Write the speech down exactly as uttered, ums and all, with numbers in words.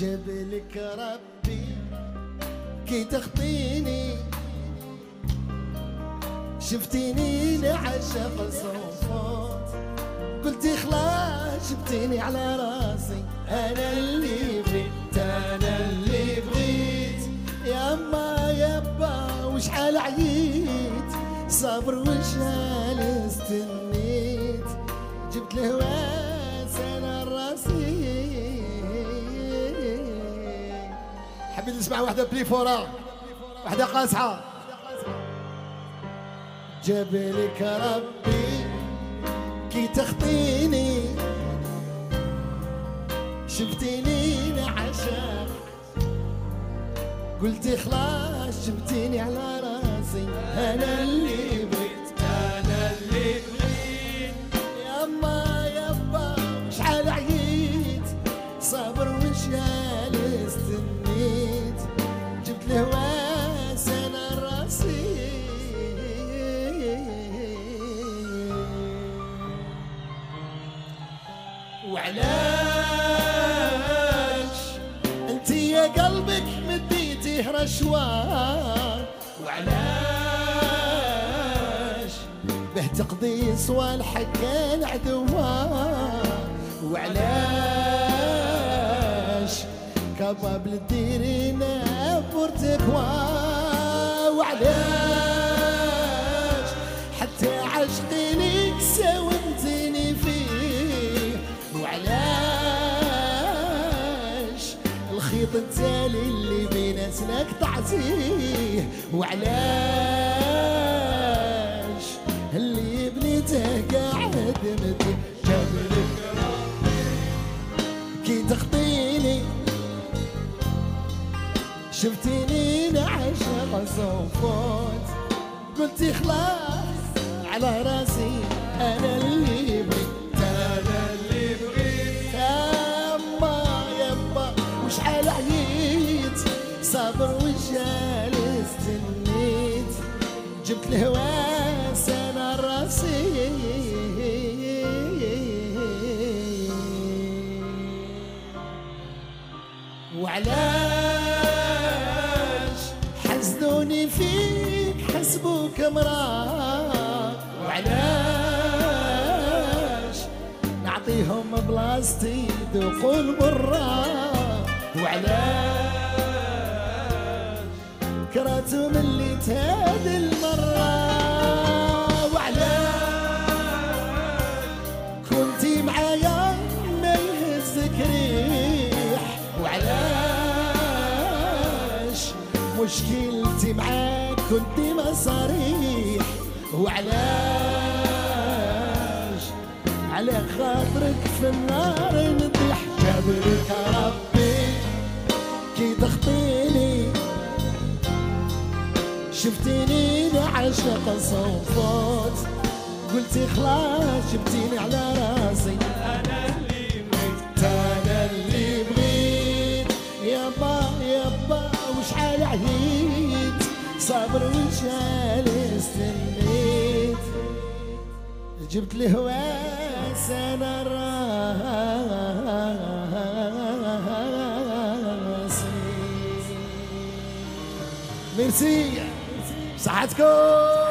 جبلك ربي كي تخطيني، شفتيني لعشق صوفات، قلتي خلاص جبتيني على راسي. انا اللي بغيت انا اللي بغيت يما يبا وشحال عييت، صبر وشحال استنيت، جبت الهواس انا راسي. حبيت نسمع واحدة بلي فورا، واحدة قاصحة. جبلك ربي كي تخطيني، شفتيني لعشاق، قلتي خلاص جبتيني على راسي. انا اللي بغيت انا اللي بغيت يما يبا وشحال عييت، صبر وشحال استنيت، جبت الهواس انا راسي. وعلاش انتي يا قلبك مديتيه رشوان، وعلاش به تقضي صوالحك العدوان، وعلاش كباب ديرينا بورتكوا، وعلاش حتى عشقي ليك ساومتني فيه، وعلاش الخيط التالي اللي بيناتنا قطعتيه، وعلاش اللي بنيته قاعد مدي. جبلك ربي كي تخطيني، شفتيني لعشق صوفات، قلتي خلاص على راسي. انا اللي بغيت انا اللي بغيت يما يبا وشحال عييت، صبر وشحال استنيت، جبت الهواس انا راسي. وعلاش حزنوني فيك حسبوك مراك، وعلاش نعطيهم بلاصتي يذوقوا المراك، وعلاش كرهتهم اللي تهاد المرة، وعلاش كنتي معايا ما يهزك ريح، وعلاش مشكلتي معاك كنتي مصاريح، وعلاش على خاطرك في النار نطيح. جبلك ربي كي تخطيني، شفتيني لعشق صوفات، قلتي خلاص جبتيني على راسي. انا اللي بغيت انا اللي بغيت يابا يابا وشحال عييت، صبر وشحال استنيت، جبت الهواس انا راسي. ميرسي صحتكم.